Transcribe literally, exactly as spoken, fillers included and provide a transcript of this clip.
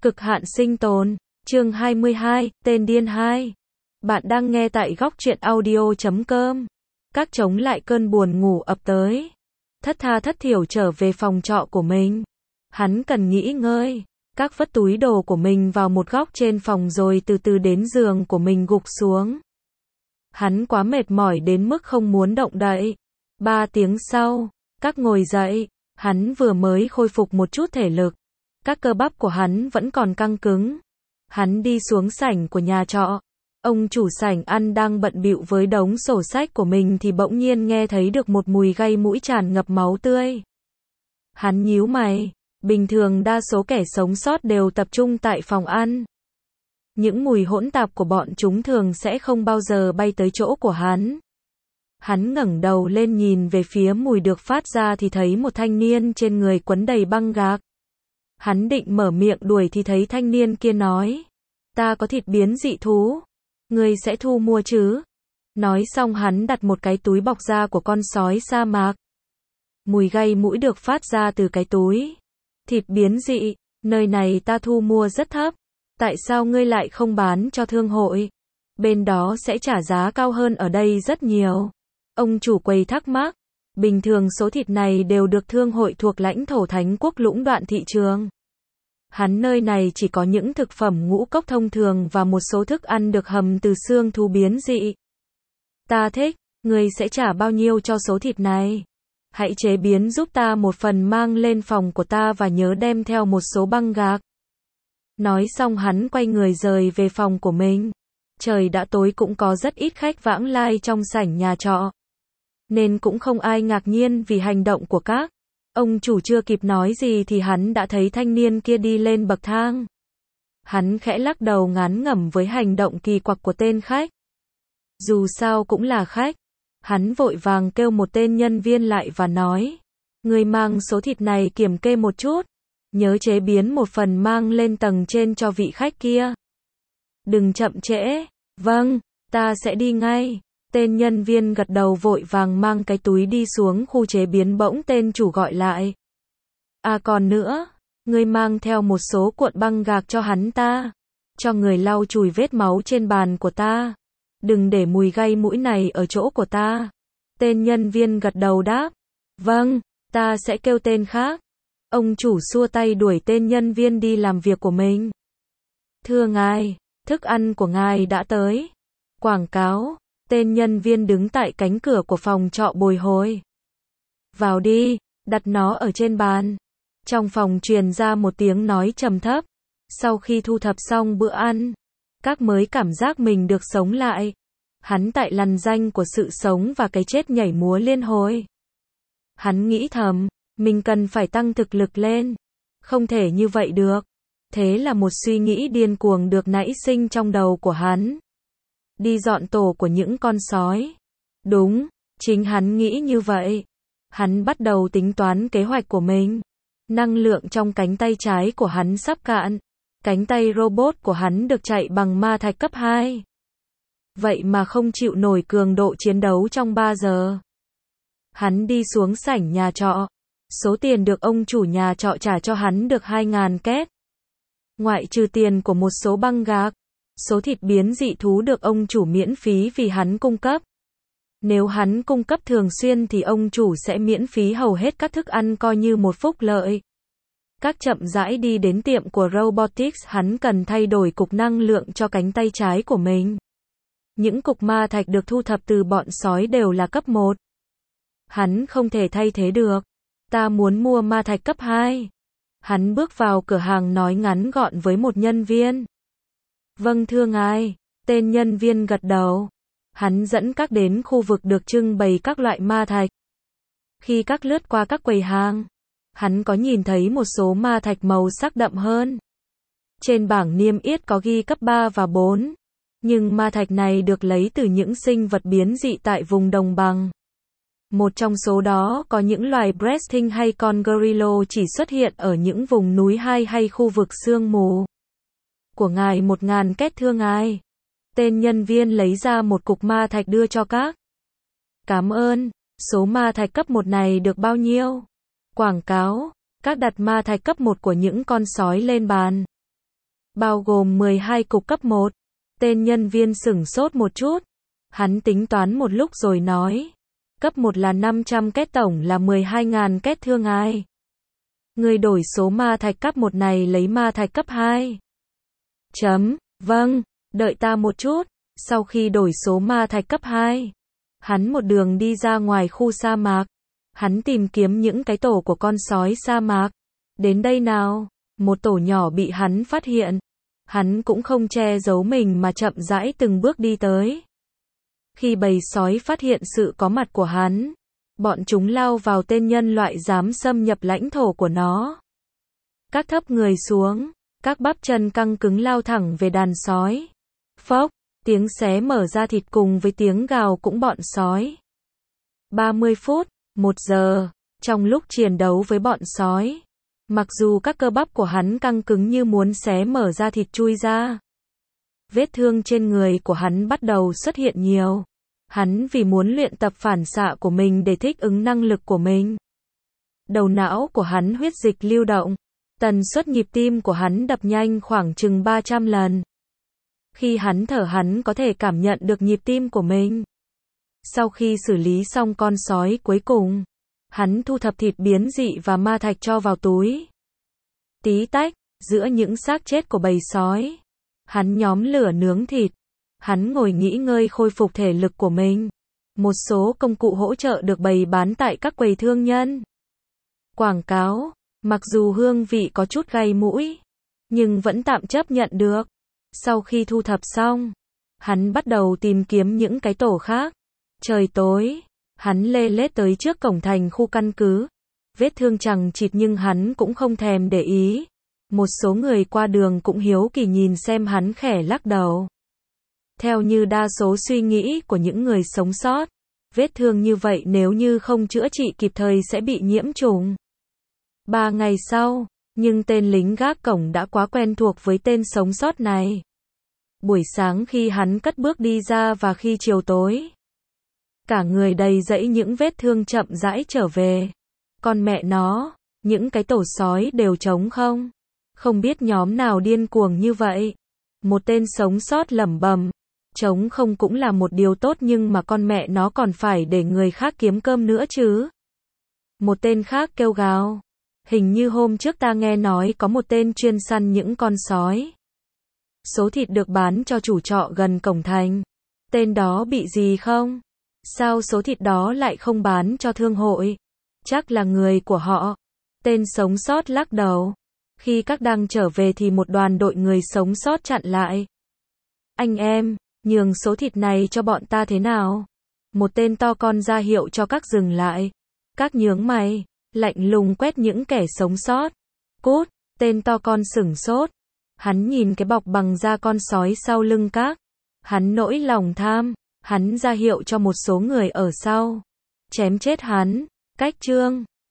Cực hạn sinh tồn, chương hai mươi hai, tên điên hai. Bạn đang nghe tại góc truyện audio chấm com. Các chống lại cơn buồn ngủ ập tới. Thất tha thất thiểu trở về phòng trọ của mình. Hắn cần nghỉ ngơi. Các vất túi đồ của mình vào một góc trên phòng rồi từ từ đến giường của mình gục xuống. Hắn quá mệt mỏi đến mức không muốn động đậy. Ba tiếng sau, các ngồi dậy. Hắn vừa mới khôi phục một chút thể lực. Các cơ bắp của hắn vẫn còn căng cứng. Hắn đi xuống sảnh của nhà trọ. Ông chủ sảnh ăn đang bận bịu với đống sổ sách của mình thì bỗng nhiên nghe thấy được một mùi gây mũi tràn ngập máu tươi. Hắn nhíu mày. Bình thường đa số kẻ sống sót đều tập trung tại phòng ăn. Những mùi hỗn tạp của bọn chúng thường sẽ không bao giờ bay tới chỗ của hắn. Hắn ngẩng đầu lên nhìn về phía mùi được phát ra thì thấy một thanh niên trên người quấn đầy băng gạc. Hắn định mở miệng đuổi thì thấy thanh niên kia nói. Ta có thịt biến dị thú. Ngươi sẽ thu mua chứ? Nói xong hắn đặt một cái túi bọc da của con sói sa mạc. Mùi gây mũi được phát ra từ cái túi. Thịt biến dị, nơi này ta thu mua rất thấp. Tại sao ngươi lại không bán cho thương hội? Bên đó sẽ trả giá cao hơn ở đây rất nhiều. Ông chủ quầy thắc mắc. Bình thường số thịt này đều được thương hội thuộc lãnh thổ Thánh Quốc lũng đoạn thị trường. Hắn nơi này chỉ có những thực phẩm ngũ cốc thông thường và một số thức ăn được hầm từ xương thú biến dị. Ta thích, ngươi sẽ trả bao nhiêu cho số thịt này? Hãy chế biến giúp ta một phần mang lên phòng của ta và nhớ đem theo một số băng gạc. Nói xong hắn quay người rời về phòng của mình. Trời đã tối cũng có rất ít khách vãng lai trong sảnh nhà trọ. Nên cũng không ai ngạc nhiên vì hành động của các ông chủ chưa kịp nói gì thì hắn đã thấy thanh niên kia đi lên bậc thang. Hắn khẽ lắc đầu ngán ngẩm với hành động kỳ quặc của tên khách. Dù sao cũng là khách. Hắn vội vàng kêu một tên nhân viên lại và nói. Người mang số thịt này kiểm kê một chút. Nhớ chế biến một phần mang lên tầng trên cho vị khách kia. Đừng chậm trễ. Vâng, ta sẽ đi ngay. Tên nhân viên gật đầu vội vàng mang cái túi đi xuống khu chế biến bỗng tên chủ gọi lại. À còn nữa, ngươi mang theo một số cuộn băng gạc cho hắn ta. Cho người lau chùi vết máu trên bàn của ta. Đừng để mùi gây mũi này ở chỗ của ta. Tên nhân viên gật đầu đáp. Vâng, ta sẽ kêu tên khác. Ông chủ xua tay đuổi tên nhân viên đi làm việc của mình. Thưa ngài, thức ăn của ngài đã tới. Quảng cáo. Tên nhân viên đứng tại cánh cửa của phòng trọ bồi hồi. Vào đi, đặt nó ở trên bàn. Trong phòng truyền ra một tiếng nói trầm thấp. Sau khi thu thập xong bữa ăn, các mới cảm giác mình được sống lại. Hắn tại lằn ranh của sự sống và cái chết nhảy múa liên hồi. Hắn nghĩ thầm, mình cần phải tăng thực lực lên. Không thể như vậy được. Thế là một suy nghĩ điên cuồng được nảy sinh trong đầu của hắn. Đi dọn tổ của những con sói. Đúng, chính hắn nghĩ như vậy. Hắn bắt đầu tính toán kế hoạch của mình. Năng lượng trong cánh tay trái của hắn sắp cạn. Cánh tay robot của hắn được chạy bằng ma thạch cấp hai. Vậy mà không chịu nổi cường độ chiến đấu trong ba giờ. Hắn đi xuống sảnh nhà trọ. Số tiền được ông chủ nhà trọ trả cho hắn được hai nghìn két. Ngoại trừ tiền của một số băng gạc. Số thịt biến dị thú được ông chủ miễn phí vì hắn cung cấp. Nếu hắn cung cấp thường xuyên thì ông chủ sẽ miễn phí hầu hết các thức ăn coi như một phúc lợi. Các chậm rãi đi đến tiệm của Robotics, hắn cần thay đổi cục năng lượng cho cánh tay trái của mình. Những cục ma thạch được thu thập từ bọn sói đều là cấp một. Hắn không thể thay thế được. Ta muốn mua ma thạch cấp hai. Hắn bước vào cửa hàng nói ngắn gọn với một nhân viên. Vâng thưa ngài, tên nhân viên gật đầu. Hắn dẫn các đến khu vực được trưng bày các loại ma thạch. Khi các lướt qua các quầy hàng, hắn có nhìn thấy một số ma thạch màu sắc đậm hơn. Trên bảng niêm yết có ghi cấp ba và bốn. Nhưng ma thạch này được lấy từ những sinh vật biến dị tại vùng đồng bằng. Một trong số đó có những loài breasting hay con gorilla chỉ xuất hiện ở những vùng núi hai hay khu vực sương mù. Của ngài một ngàn két thưa ngài. Tên nhân viên lấy ra một cục ma thạch đưa cho các. Cảm ơn. Số ma thạch cấp một này được bao nhiêu? Quảng cáo. Các đặt ma thạch cấp một của những con sói lên bàn. bao gồm mười hai cục cấp một. Tên nhân viên sửng sốt một chút. Hắn tính toán một lúc rồi nói. Cấp một là năm trăm két, tổng là mười hai nghìn két thưa ngài. Người đổi số ma thạch cấp một này lấy ma thạch cấp hai. Chấm, vâng, đợi ta một chút. Sau khi đổi số ma thạch cấp hai, hắn một đường đi ra ngoài khu sa mạc. Hắn tìm kiếm những cái tổ của con sói sa mạc. Đến đây nào, một tổ nhỏ bị hắn phát hiện. Hắn cũng không che giấu mình mà chậm rãi từng bước đi tới. Khi bầy sói phát hiện sự có mặt của hắn, bọn chúng lao vào tên nhân loại dám xâm nhập lãnh thổ của nó. Các thấp người xuống, các bắp chân căng cứng lao thẳng về đàn sói. Phốc, tiếng xé mở ra thịt cùng với tiếng gào cũng bọn sói. ba mươi phút, một giờ, trong lúc chiến đấu với bọn sói, mặc dù các cơ bắp của hắn căng cứng như muốn xé mở ra thịt chui ra. Vết thương trên người của hắn bắt đầu xuất hiện nhiều. Hắn vì muốn luyện tập phản xạ của mình để thích ứng năng lực của mình. Đầu não của hắn huyết dịch lưu động. Tần suất nhịp tim của hắn đập nhanh khoảng chừng ba trăm lần. Khi hắn thở hắn có thể cảm nhận được nhịp tim của mình. Sau khi xử lý xong con sói cuối cùng, hắn thu thập thịt biến dị và ma thạch cho vào túi. Tí tách, giữa những xác chết của bầy sói, hắn nhóm lửa nướng thịt. Hắn ngồi nghỉ ngơi khôi phục thể lực của mình. Một số công cụ hỗ trợ được bày bán tại các quầy thương nhân. Quảng cáo, mặc dù hương vị có chút gây mũi, nhưng vẫn tạm chấp nhận được. Sau khi thu thập xong, hắn bắt đầu tìm kiếm những cái tổ khác. Trời tối, hắn lê lết tới trước cổng thành khu căn cứ. Vết thương chằng chịt nhưng hắn cũng không thèm để ý. Một số người qua đường cũng hiếu kỳ nhìn xem hắn khẽ lắc đầu. Theo như đa số suy nghĩ của những người sống sót, vết thương như vậy nếu như không chữa trị kịp thời sẽ bị nhiễm trùng. Ba ngày sau, nhưng tên lính gác cổng đã quá quen thuộc với tên sống sót này. Buổi sáng khi hắn cất bước đi ra và khi chiều tối, cả người đầy dẫy những vết thương chậm rãi trở về. Con mẹ nó, những cái tổ sói đều trống không? Không biết nhóm nào điên cuồng như vậy. Một tên sống sót lẩm bẩm. Trống không cũng là một điều tốt nhưng mà con mẹ nó còn phải để người khác kiếm cơm nữa chứ. Một tên khác kêu gào. Hình như hôm trước ta nghe nói có một tên chuyên săn những con sói. Số thịt được bán cho chủ trọ gần cổng thành. Tên đó bị gì không? Sao số thịt đó lại không bán cho thương hội? Chắc là người của họ. Tên sống sót lắc đầu. Khi các đang trở về thì một đoàn đội người sống sót chặn lại. Anh em, nhường số thịt này cho bọn ta thế nào? Một tên to con ra hiệu cho các dừng lại. Các nhướng mày, lạnh lùng quét những kẻ sống sót. Cút, tên to con sửng sốt. Hắn nhìn cái bọc bằng da con sói sau lưng các. Hắn nỗi lòng tham, hắn ra hiệu cho một số người ở sau. Chém chết hắn, cách chương.